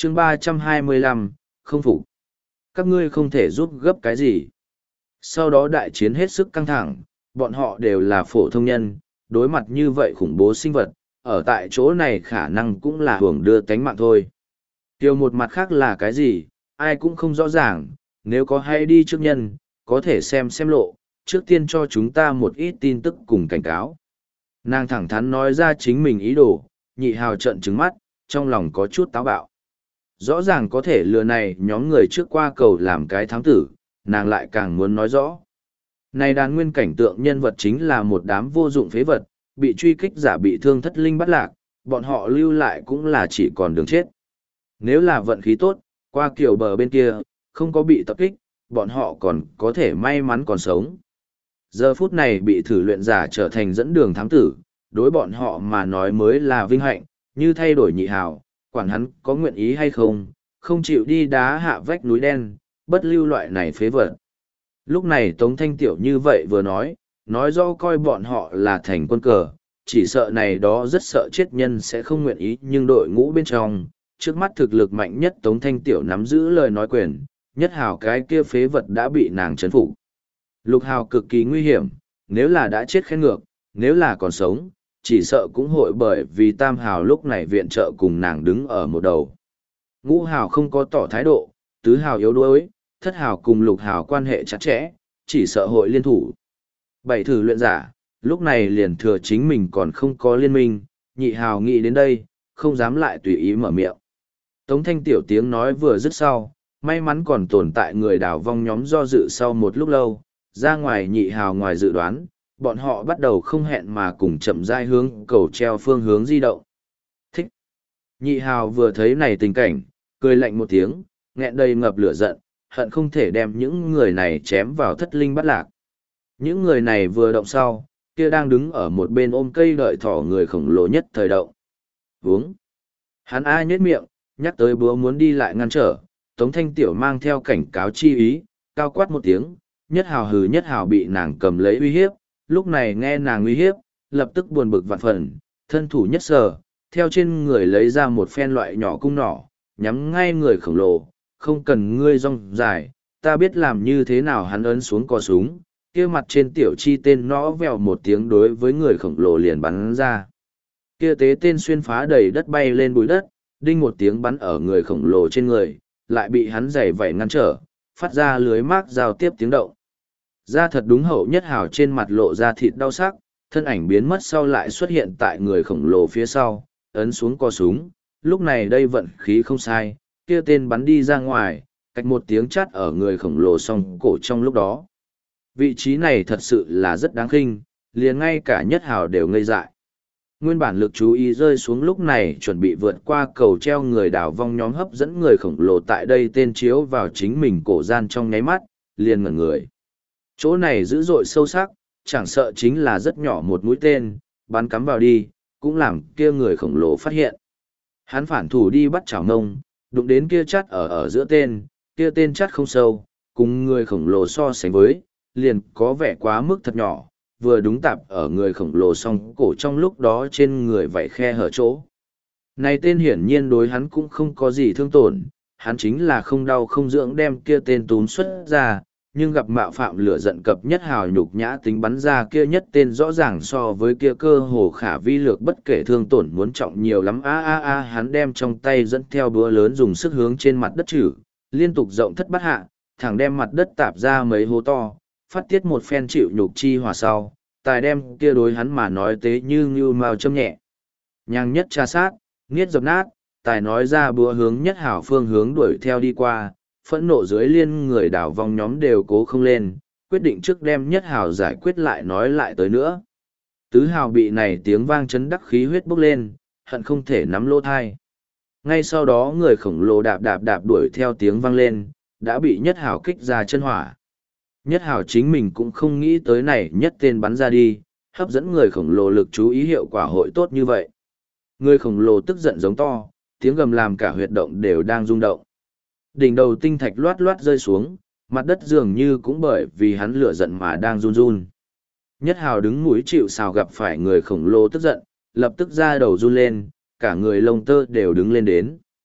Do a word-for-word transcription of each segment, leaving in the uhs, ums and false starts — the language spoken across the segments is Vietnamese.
chương ba trăm hai mươi lăm, không phục. Các ngươi không thể giúp gấp cái gì. Sau đó đại chiến hết sức căng thẳng, bọn họ đều là phổ thông nhân, đối mặt như vậy khủng bố sinh vật, ở tại chỗ này khả năng cũng là hưởng đưa tánh mạng thôi. Điều một mặt khác là cái gì, ai cũng không rõ ràng, nếu có hay đi trước nhân, có thể xem xem lộ, trước tiên cho chúng ta một ít tin tức cùng cảnh cáo. Nàng thẳng thắn nói ra chính mình ý đồ, nhị hào trận trứng mắt, trong lòng có chút táo bạo. Rõ ràng có thể lừa này nhóm người trước qua cầu làm cái thám tử, nàng lại càng muốn nói rõ. Này đàn nguyên cảnh tượng nhân vật chính là một đám vô dụng phế vật, bị truy kích giả bị thương thất linh bắt lạc, bọn họ lưu lại cũng là chỉ còn đường chết. Nếu là vận khí tốt, qua kiểu bờ bên kia, không có bị tập kích, bọn họ còn có thể may mắn còn sống. Giờ phút này bị thử luyện giả trở thành dẫn đường thám tử, đối bọn họ mà nói mới là vinh hạnh, như thay đổi nhị hào, quản hắn có nguyện ý hay không, không chịu đi đá hạ vách núi đen, bất lưu loại này phế vật. Lúc này Tống Thanh Tiểu như vậy vừa nói, nói rõ coi bọn họ là thành quân cờ, chỉ sợ này đó rất sợ chết nhân sẽ không nguyện ý nhưng đội ngũ bên trong, trước mắt thực lực mạnh nhất Tống Thanh Tiểu nắm giữ lời nói quyền, nhất hào cái kia phế vật đã bị nàng chấn phục. Lục hào cực kỳ nguy hiểm, nếu là đã chết khen ngược, nếu là còn sống, chỉ sợ cũng hội bởi vì tam hào lúc này viện trợ cùng nàng đứng ở một đầu. Ngũ hào không có tỏ thái độ, tứ hào yếu đuối, thất hào cùng lục hào quan hệ chặt chẽ, chỉ sợ hội liên thủ. Bảy thử luyện giả, lúc này liền thừa chính mình còn không có liên minh, nhị hào nghĩ đến đây, không dám lại tùy ý mở miệng. Tống Thanh Tiểu tiếng nói vừa dứt sau, may mắn còn tồn tại người đào vong nhóm do dự sau một lúc lâu, ra ngoài nhị hào ngoài dự đoán, bọn họ bắt đầu không hẹn mà cùng chậm rãi hướng cầu treo phương hướng di động. Thích! Nhị hào vừa thấy này tình cảnh, cười lạnh một tiếng, nghẹn đầy ngập lửa giận, hận không thể đem những người này chém vào thất linh bắt lạc. Những người này vừa động sau, kia đang đứng ở một bên ôm cây đợi thỏ người khổng lồ nhất thời động. Vướng! Hắn ai nhếch miệng, nhắc tới búa muốn đi lại ngăn trở, Tống Thanh Tiểu mang theo cảnh cáo chi ý, cao quát một tiếng, nhất hào hừ nhất hào bị nàng cầm lấy uy hiếp, lúc này nghe nàng uy hiếp, lập tức buồn bực vạn phần, thân thủ nhất sờ, theo trên người lấy ra một phen loại nhỏ cung nỏ, nhắm ngay người khổng lồ, không cần ngươi rong dài, ta biết làm như thế nào. Hắn ấn xuống cò súng, kia mặt trên tiểu chi tên nó vèo một tiếng đối với người khổng lồ liền bắn ra. Kia tế tên xuyên phá đầy đất bay lên bụi đất, đinh một tiếng bắn ở người khổng lồ trên người, lại bị hắn giày vẩy ngăn trở, phát ra lưới mác giao tiếp tiếng động. Ra thật đúng hậu nhất hào trên mặt lộ ra thịt đau sắc, thân ảnh biến mất sau lại xuất hiện tại người khổng lồ phía sau, ấn xuống co súng, lúc này đây vận khí không sai, kia tên bắn đi ra ngoài, cách một tiếng chát ở người khổng lồ song cổ trong lúc đó. Vị trí này thật sự là rất đáng khinh, liền ngay cả nhất hào đều ngây dại. Nguyên bản lực chú ý rơi xuống lúc này chuẩn bị vượt qua cầu treo người đảo vong nhóm hấp dẫn người khổng lồ tại đây tên chiếu vào chính mình cổ gian trong nháy mắt, liền ngẩn người. Chỗ này dữ dội sâu sắc, chẳng sợ chính là rất nhỏ một mũi tên, bắn cắm vào đi, cũng làm kia người khổng lồ phát hiện. Hắn phản thủ đi bắt chảo ngông, đụng đến kia chắt ở ở giữa tên, kia tên chắt không sâu, cùng người khổng lồ so sánh với, liền có vẻ quá mức thật nhỏ, vừa đúng tạp ở người khổng lồ song cổ trong lúc đó trên người vảy khe hở chỗ. Này tên hiển nhiên đối hắn cũng không có gì thương tổn, hắn chính là không đau không dưỡng đem kia tên túm xuất ra, nhưng gặp mạo phạm lửa giận cập nhất hào nhục nhã tính bắn ra kia nhất tên rõ ràng so với kia cơ hồ khả vi lược bất kể thương tổn muốn trọng nhiều lắm. A a a hắn đem trong tay dẫn theo búa lớn dùng sức hướng trên mặt đất chử, liên tục rộng thất bát hạ, thẳng đem mặt đất tạp ra mấy hố to, phát tiết một phen chịu nhục chi hòa sau, tài đem kia đối hắn mà nói tế như như mao châm nhẹ. Nhàng nhất tra sát, nghiết dập nát, tài nói ra búa hướng nhất hảo phương hướng đuổi theo đi qua, phẫn nộ dưới liên người đảo vong nhóm đều cố không lên, quyết định trước đem nhất hảo giải quyết lại nói lại tới nữa. Tứ hào bị này tiếng vang chấn đắc khí huyết bốc lên, hận không thể nắm lỗ thai. Ngay sau đó người khổng lồ đạp đạp đạp đuổi theo tiếng vang lên, đã bị nhất hảo kích ra chân hỏa. Nhất hảo chính mình cũng không nghĩ tới này nhất tên bắn ra đi, hấp dẫn người khổng lồ lực chú ý hiệu quả hội tốt như vậy. Người khổng lồ tức giận giống to, tiếng gầm làm cả huyệt động đều đang rung động. Đỉnh đầu tinh thạch loát loát rơi xuống, mặt đất dường như cũng bởi vì hắn lửa giận mà đang run run. Nhất hào đứng mũi chịu sào gặp phải người khổng lồ tức giận, lập tức ra đầu run lên, cả người lông tơ đều đứng lên đến.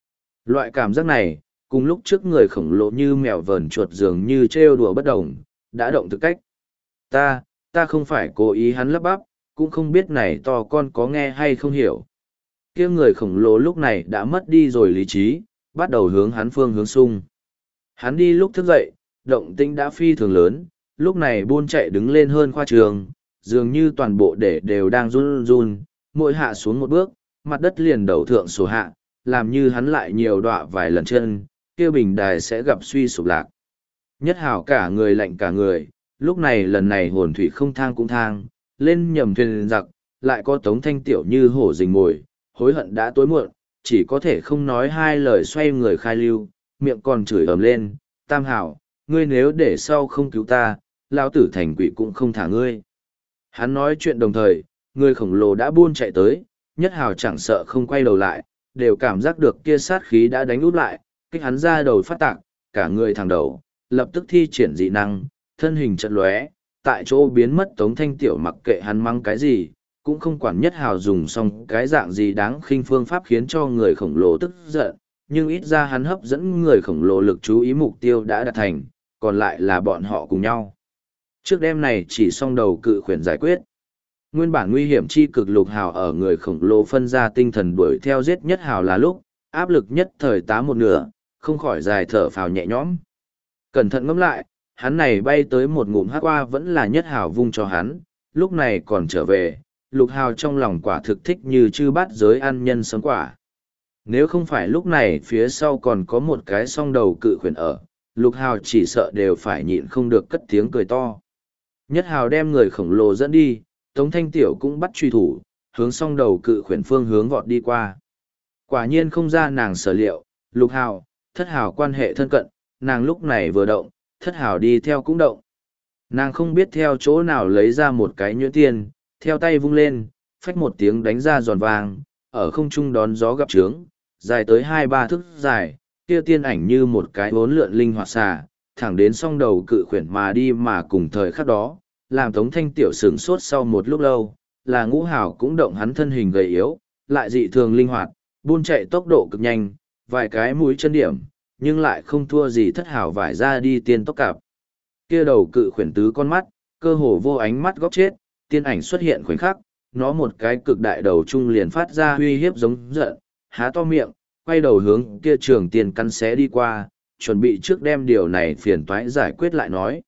Loại cảm giác này, cùng lúc trước người khổng lồ như mèo vờn chuột dường như trêu đùa bất đồng, đã động thực cách. Ta, ta không phải cố ý, hắn lắp bắp, cũng không biết này to con có nghe hay không hiểu. Kia người khổng lồ lúc này đã mất đi rồi lý trí, bắt đầu hướng hắn phương hướng sung. Hắn đi lúc thức dậy, động tĩnh đã phi thường lớn, lúc này buôn chạy đứng lên hơn khoa trường, dường như toàn bộ để đều đang run run, mỗi hạ xuống một bước, mặt đất liền đầu thượng sổ hạ, làm như hắn lại nhiều đọa vài lần chân, kia bình đài sẽ gặp suy sụp lạc. Nhất hảo cả người lạnh cả người, lúc này lần này hồn thủy không thang cũng thang, lên nhầm thuyền giặc, lại có tống thanh tiểu như hổ rình mồi, hối hận đã tối muộn, chỉ có thể không nói hai lời xoay người khai lưu, miệng còn chửi ầm lên, tam hảo, ngươi nếu để sau không cứu ta, lão tử thành quỷ cũng không thả ngươi. Hắn nói chuyện đồng thời, người khổng lồ đã buôn chạy tới, nhất hào chẳng sợ không quay đầu lại, đều cảm giác được kia sát khí đã đánh út lại, kích hắn ra đầu phát tạc, cả người thẳng đầu, lập tức thi triển dị năng, thân hình chật lóe, tại chỗ biến mất. Tống thanh tiểu mặc kệ hắn mang cái gì, cũng không quản nhất hào dùng xong cái dạng gì đáng khinh phương pháp khiến cho người khổng lồ tức giận, nhưng ít ra hắn hấp dẫn người khổng lồ lực chú ý mục tiêu đã đạt thành, còn lại là bọn họ cùng nhau. Trước đêm này chỉ xong đầu cự khuyển giải quyết. Nguyên bản nguy hiểm chi cực lục hào ở người khổng lồ phân ra tinh thần đuổi theo giết nhất hào là lúc, áp lực nhất thời tá một nửa, không khỏi dài thở phào nhẹ nhõm. Cẩn thận ngẫm lại, hắn này bay tới một ngụm hắc qua vẫn là nhất hào vung cho hắn, lúc này còn trở về, lục hào trong lòng quả thực thích như chư bát giới ăn nhân sấm quả. Nếu không phải lúc này phía sau còn có một cái song đầu cự khuyển ở, lục hào chỉ sợ đều phải nhịn không được cất tiếng cười to. Nhất hào đem người khổng lồ dẫn đi, Tống Thanh Tiểu cũng bắt truy thủ, hướng song đầu cự khuyển phương hướng vọt đi qua. Quả nhiên không ra nàng sở liệu, lục hào, thất hào quan hệ thân cận, nàng lúc này vừa động, thất hào đi theo cũng động. Nàng không biết theo chỗ nào lấy ra một cái nhuyễn tiên, theo tay vung lên, phách một tiếng đánh ra giòn vàng, ở không trung đón gió gặp trướng, dài tới hai ba thước dài, kia tiên ảnh như một cái vốn lượn linh hoạt xà, thẳng đến song đầu cự khuyển mà đi mà cùng thời khắc đó, làm Tống Thanh Tiểu sửng sốt sau một lúc lâu, là Ngũ Hảo cũng động hắn thân hình gầy yếu, lại dị thường linh hoạt, buôn chạy tốc độ cực nhanh, vài cái mũi chân điểm, nhưng lại không thua gì thất hảo vải ra đi tiên tốc cạp. Kia đầu cự khuyển tứ con mắt, cơ hồ vô ánh mắt góc chết, tiên ảnh xuất hiện khoảnh khắc, nó một cái cực đại đầu trung liền phát ra uy hiếp giống giận, há to miệng, quay đầu hướng kia trường tiền căn xé đi qua, chuẩn bị trước đem điều này phiền toái giải quyết lại nói.